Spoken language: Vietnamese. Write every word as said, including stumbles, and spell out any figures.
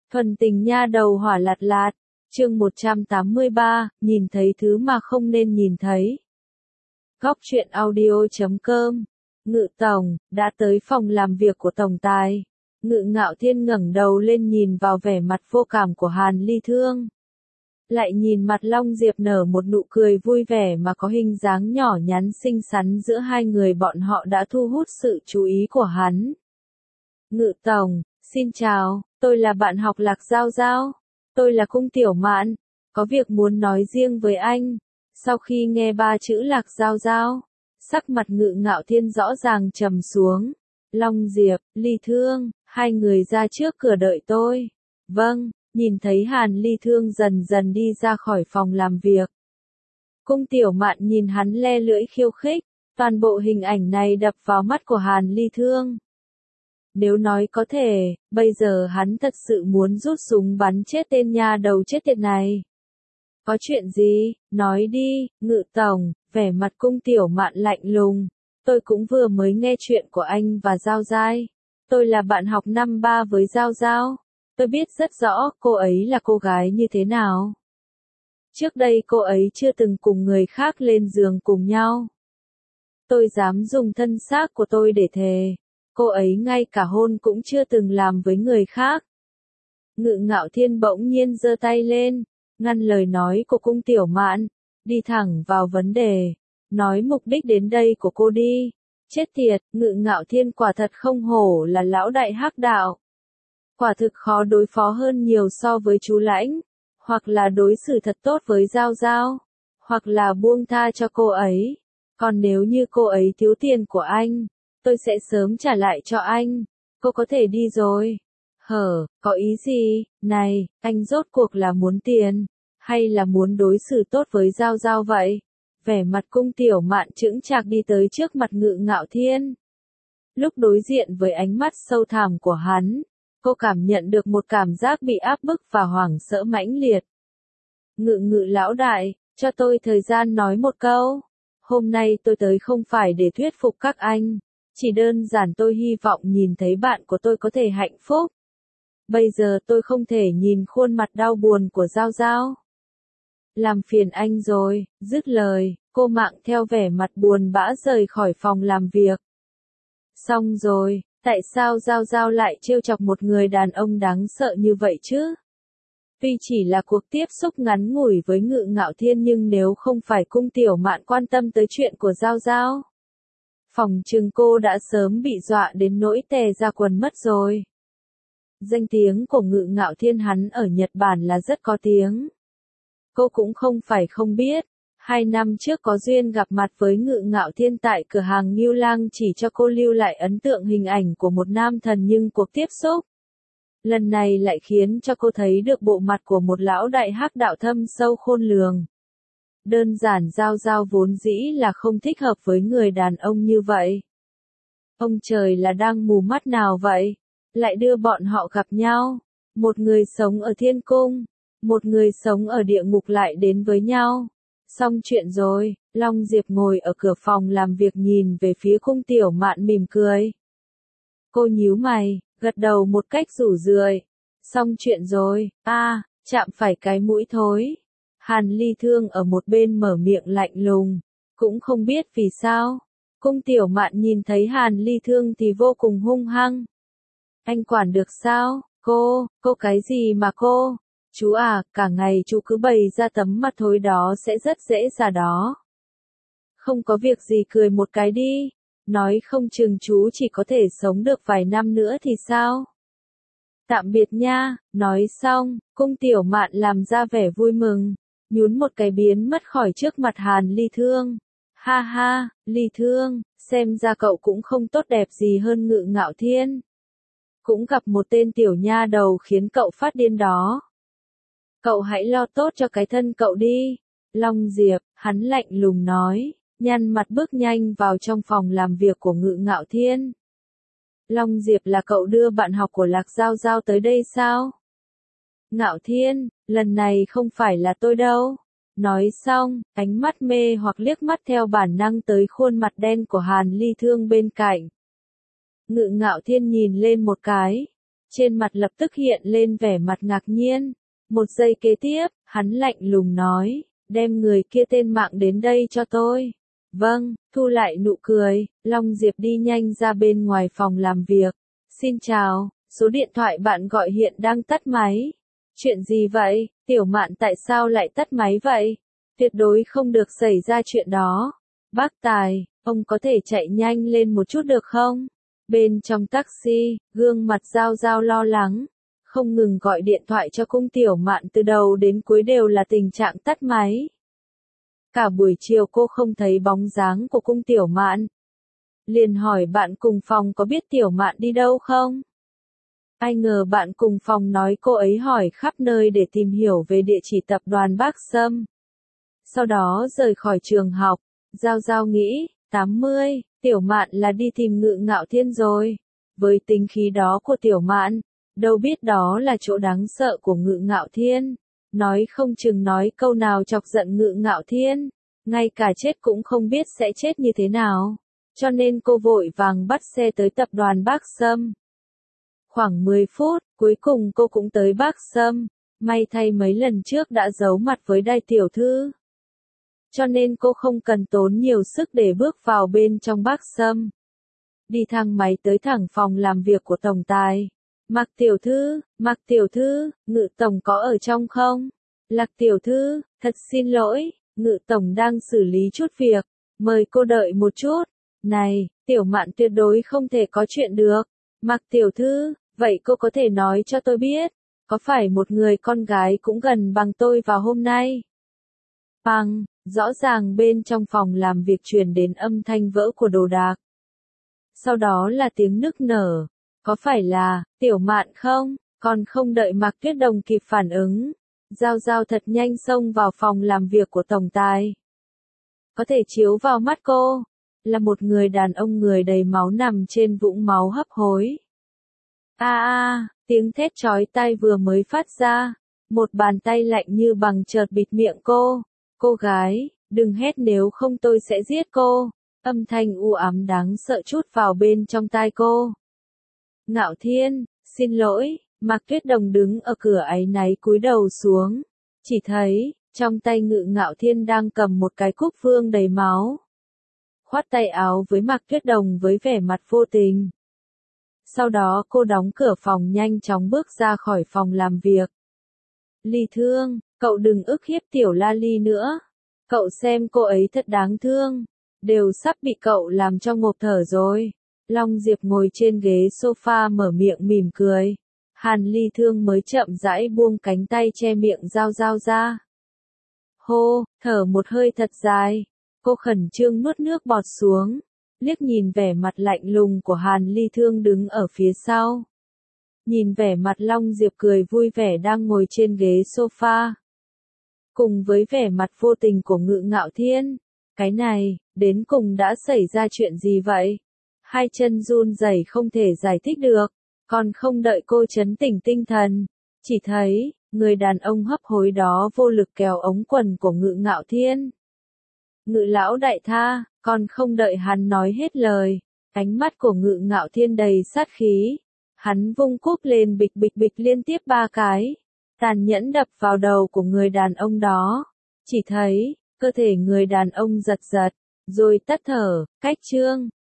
Thuần tình nha đầu hỏa lạt lạt, chương một trăm tám mươi ba, nhìn thấy thứ mà không nên nhìn thấy. Góc truyện audio chấm com, Ngự Tổng, đã tới phòng làm việc của Tổng Tài. Ngự Ngạo Thiên ngẩng đầu lên nhìn vào vẻ mặt vô cảm của Hàn Ly Thương. Lại nhìn mặt Long Diệp nở một nụ cười vui vẻ mà có hình dáng nhỏ nhắn xinh xắn giữa hai người, bọn họ đã thu hút sự chú ý của hắn. Ngự Tổng, xin chào, tôi là bạn học Lạc Giao Giao. Tôi là Cung Tiểu Mạn, có việc muốn nói riêng với anh. Sau khi nghe ba chữ Lạc Giao Giao, sắc mặt Ngự Ngạo Thiên rõ ràng trầm xuống. Long Diệp, Ly Thương, hai người ra trước cửa đợi tôi. Vâng. Nhìn thấy Hàn Ly Thương dần dần đi ra khỏi phòng làm việc. Cung Tiểu Mạn nhìn hắn le lưỡi khiêu khích, toàn bộ hình ảnh này đập vào mắt của Hàn Ly Thương. Nếu nói có thể, bây giờ hắn thật sự muốn rút súng bắn chết tên nha đầu chết tiệt này. Có chuyện gì, nói đi, Ngự Tổng, vẻ mặt Cung Tiểu Mạn lạnh lùng. Tôi cũng vừa mới nghe chuyện của anh và Giao Giai. Tôi là bạn học năm ba với Giao Giao. Tôi biết rất rõ cô ấy là cô gái như thế nào. Trước đây cô ấy chưa từng cùng người khác lên giường cùng nhau. Tôi dám dùng thân xác của tôi để thề. Cô ấy ngay cả hôn cũng chưa từng làm với người khác. Ngự Ngạo Thiên bỗng nhiên giơ tay lên, ngăn lời nói của Cung Tiểu Mạn, đi thẳng vào vấn đề. Nói mục đích đến đây của cô đi. Chết tiệt, Ngự Ngạo Thiên quả thật không hổ là lão đại hắc đạo. Quả thực khó đối phó hơn nhiều so với chú Lãnh, hoặc là đối xử thật tốt với Giao Giao, hoặc là buông tha cho cô ấy. Còn nếu như cô ấy thiếu tiền của anh, tôi sẽ sớm trả lại cho anh. Cô có thể đi rồi. Hở, có ý gì? Này, anh rốt cuộc là muốn tiền, hay là muốn đối xử tốt với Giao Giao vậy? Vẻ mặt Cung Tiểu Mạn chững chạc đi tới trước mặt Ngự Ngạo Thiên. Lúc đối diện với ánh mắt sâu thẳm của hắn, cô cảm nhận được một cảm giác bị áp bức và hoảng sợ mãnh liệt. Ngự Ngự lão đại, cho tôi thời gian nói một câu. Hôm nay tôi tới không phải để thuyết phục các anh, chỉ đơn giản tôi hy vọng nhìn thấy bạn của tôi có thể hạnh phúc. Bây giờ tôi không thể nhìn khuôn mặt đau buồn của Giao Giao. Làm phiền anh rồi, dứt lời, cô Mạng theo vẻ mặt buồn bã rời khỏi phòng làm việc. Xong rồi. Tại sao Giao Giao lại trêu chọc một người đàn ông đáng sợ như vậy chứ? Tuy chỉ là cuộc tiếp xúc ngắn ngủi với Ngự Ngạo Thiên, nhưng nếu không phải Cung Tiểu Mạn quan tâm tới chuyện của Giao Giao, phòng chừng cô đã sớm bị dọa đến nỗi tè ra quần mất rồi. Danh tiếng của Ngự Ngạo Thiên hắn ở Nhật Bản là rất có tiếng. Cô cũng không phải không biết. Hai năm trước có duyên gặp mặt với Ngự Ngạo Thiên tại cửa hàng Ngưu Lang, chỉ cho cô lưu lại ấn tượng hình ảnh của một nam thần, nhưng cuộc tiếp xúc lần này lại khiến cho cô thấy được bộ mặt của một lão đại hắc đạo thâm sâu khôn lường. Đơn giản Giao Giao vốn dĩ là không thích hợp với người đàn ông như vậy. Ông trời là đang mù mắt nào vậy? Lại đưa bọn họ gặp nhau. Một người sống ở thiên cung, một người sống ở địa ngục lại đến với nhau. Xong chuyện rồi. Long Diệp ngồi ở cửa phòng làm việc nhìn về phía Cung Tiểu Mạn mỉm cười. Cô nhíu mày, gật đầu một cách rủ rượi. Xong chuyện rồi, a, à, chạm phải cái mũi thối. Hàn Ly Thương ở một bên mở miệng lạnh lùng, cũng không biết vì sao. Cung Tiểu Mạn nhìn thấy Hàn Ly Thương thì vô cùng hung hăng. Anh quản được sao? Cô, cô cái gì mà cô? Chú à, cả ngày chú cứ bày ra tấm mặt thối đó sẽ rất dễ ra đó. Không có việc gì cười một cái đi. Nói không chừng chú chỉ có thể sống được vài năm nữa thì sao? Tạm biệt nha. Nói xong, Cung Tiểu Mạn làm ra vẻ vui mừng, nhún một cái biến mất khỏi trước mặt Hàn Ly Thương. Ha ha, Ly Thương, xem ra cậu cũng không tốt đẹp gì hơn Ngự Ngạo Thiên. Cũng gặp một tên tiểu nha đầu khiến cậu phát điên đó. Cậu hãy lo tốt cho cái thân cậu đi. Long Diệp, hắn lạnh lùng nói, nhăn mặt bước nhanh vào trong phòng làm việc của Ngự Ngạo Thiên. Long Diệp, là cậu đưa bạn học của Lạc Giao Giao tới đây sao? Ngạo Thiên, lần này không phải là tôi đâu. Nói xong, ánh mắt mê hoặc liếc mắt theo bản năng tới khuôn mặt đen của Hàn Ly Thương bên cạnh. Ngự Ngạo Thiên nhìn lên một cái, trên mặt lập tức hiện lên vẻ mặt ngạc nhiên. Một giây kế tiếp, hắn lạnh lùng nói, đem người kia tên mạng đến đây cho tôi. Vâng, thu lại nụ cười, Long Diệp đi nhanh ra bên ngoài phòng làm việc. Xin chào, số điện thoại bạn gọi hiện đang tắt máy. Chuyện gì vậy, Tiểu Mạn tại sao lại tắt máy vậy? Tuyệt đối không được xảy ra chuyện đó. Bác Tài, ông có thể chạy nhanh lên một chút được không? Bên trong taxi, gương mặt Giao Giao lo lắng, không ngừng gọi điện thoại cho cung Tiểu Mạn từ đầu đến cuối đều là tình trạng tắt máy. Cả buổi chiều cô không thấy bóng dáng của cung Tiểu Mạn. Liền hỏi bạn cùng phòng có biết Tiểu Mạn đi đâu không? Ai ngờ bạn cùng phòng nói cô ấy hỏi khắp nơi để tìm hiểu về địa chỉ tập đoàn Bác Sâm. Sau đó rời khỏi trường học, Giao Giao nghĩ, tám mươi, Tiểu Mạn là đi tìm Ngự Ngạo Thiên rồi. Với tính khí đó của Tiểu Mạn, đâu biết đó là chỗ đáng sợ của Ngự Ngạo Thiên. Nói không chừng nói câu nào chọc giận Ngự Ngạo Thiên, ngay cả chết cũng không biết sẽ chết như thế nào. Cho nên cô vội vàng bắt xe tới tập đoàn Bác Sâm. Khoảng mười phút, cuối cùng cô cũng tới Bác Sâm. May thay mấy lần trước đã giấu mặt với Đại tiểu thư. Cho nên cô không cần tốn nhiều sức để bước vào bên trong Bác Sâm. Đi thang máy tới thẳng phòng làm việc của tổng tài. Mạc tiểu thư, Mạc tiểu thư, Ngự tổng có ở trong không? Lạc tiểu thư, thật xin lỗi, Ngự tổng đang xử lý chút việc, mời cô đợi một chút. Này, Tiểu Mạn tuyệt đối không thể có chuyện được. Mạc tiểu thư, vậy cô có thể nói cho tôi biết, có phải một người con gái cũng gần bằng tôi vào hôm nay? Bằng, rõ ràng bên trong phòng làm việc truyền đến âm thanh vỡ của đồ đạc. Sau đó là tiếng nức nở. Có phải là, Tiểu Mạn không? Còn không đợi Mạc Tuyết Đồng kịp phản ứng. Giao Giao thật nhanh xông vào phòng làm việc của tổng tài. Có thể chiếu vào mắt cô, là một người đàn ông người đầy máu nằm trên vũng máu hấp hối. A a, tiếng thét chói tai vừa mới phát ra, một bàn tay lạnh như bằng chợt bịt miệng cô. Cô gái, đừng hét nếu không tôi sẽ giết cô. Âm thanh u ám đáng sợ trút vào bên trong tai cô. Ngạo Thiên, xin lỗi, Mạc Tuyết Đồng đứng ở cửa áy náy cúi đầu xuống. Chỉ thấy, trong tay Ngự Ngạo Thiên đang cầm một cái cúc vương đầy máu. Khoát tay áo với Mạc Tuyết Đồng với vẻ mặt vô tình. Sau đó cô đóng cửa phòng nhanh chóng bước ra khỏi phòng làm việc. Ly Thương, cậu đừng ức hiếp tiểu La Ly nữa. Cậu xem cô ấy thật đáng thương. Đều sắp bị cậu làm cho ngộp thở rồi. Long Diệp ngồi trên ghế sofa mở miệng mỉm cười. Hàn Ly Thương mới chậm rãi buông cánh tay che miệng Giao Giao ra. Hô, thở một hơi thật dài. Cô khẩn trương nuốt nước bọt xuống. Liếc nhìn vẻ mặt lạnh lùng của Hàn Ly Thương đứng ở phía sau. Nhìn vẻ mặt Long Diệp cười vui vẻ đang ngồi trên ghế sofa. Cùng với vẻ mặt vô tình của Ngự Ngạo Thiên. Cái này, đến cùng đã xảy ra chuyện gì vậy? Hai chân run rẩy không thể giải thích được. Còn không đợi cô trấn tĩnh tinh thần. Chỉ thấy, người đàn ông hấp hối đó vô lực kéo ống quần của Ngự Ngạo Thiên. Ngự lão đại tha, còn không đợi hắn nói hết lời. Ánh mắt của Ngự Ngạo Thiên đầy sát khí. Hắn vung cúp lên bịch bịch bịch liên tiếp ba cái. Tàn nhẫn đập vào đầu của người đàn ông đó. Chỉ thấy, cơ thể người đàn ông giật giật, rồi tắt thở, cách chương.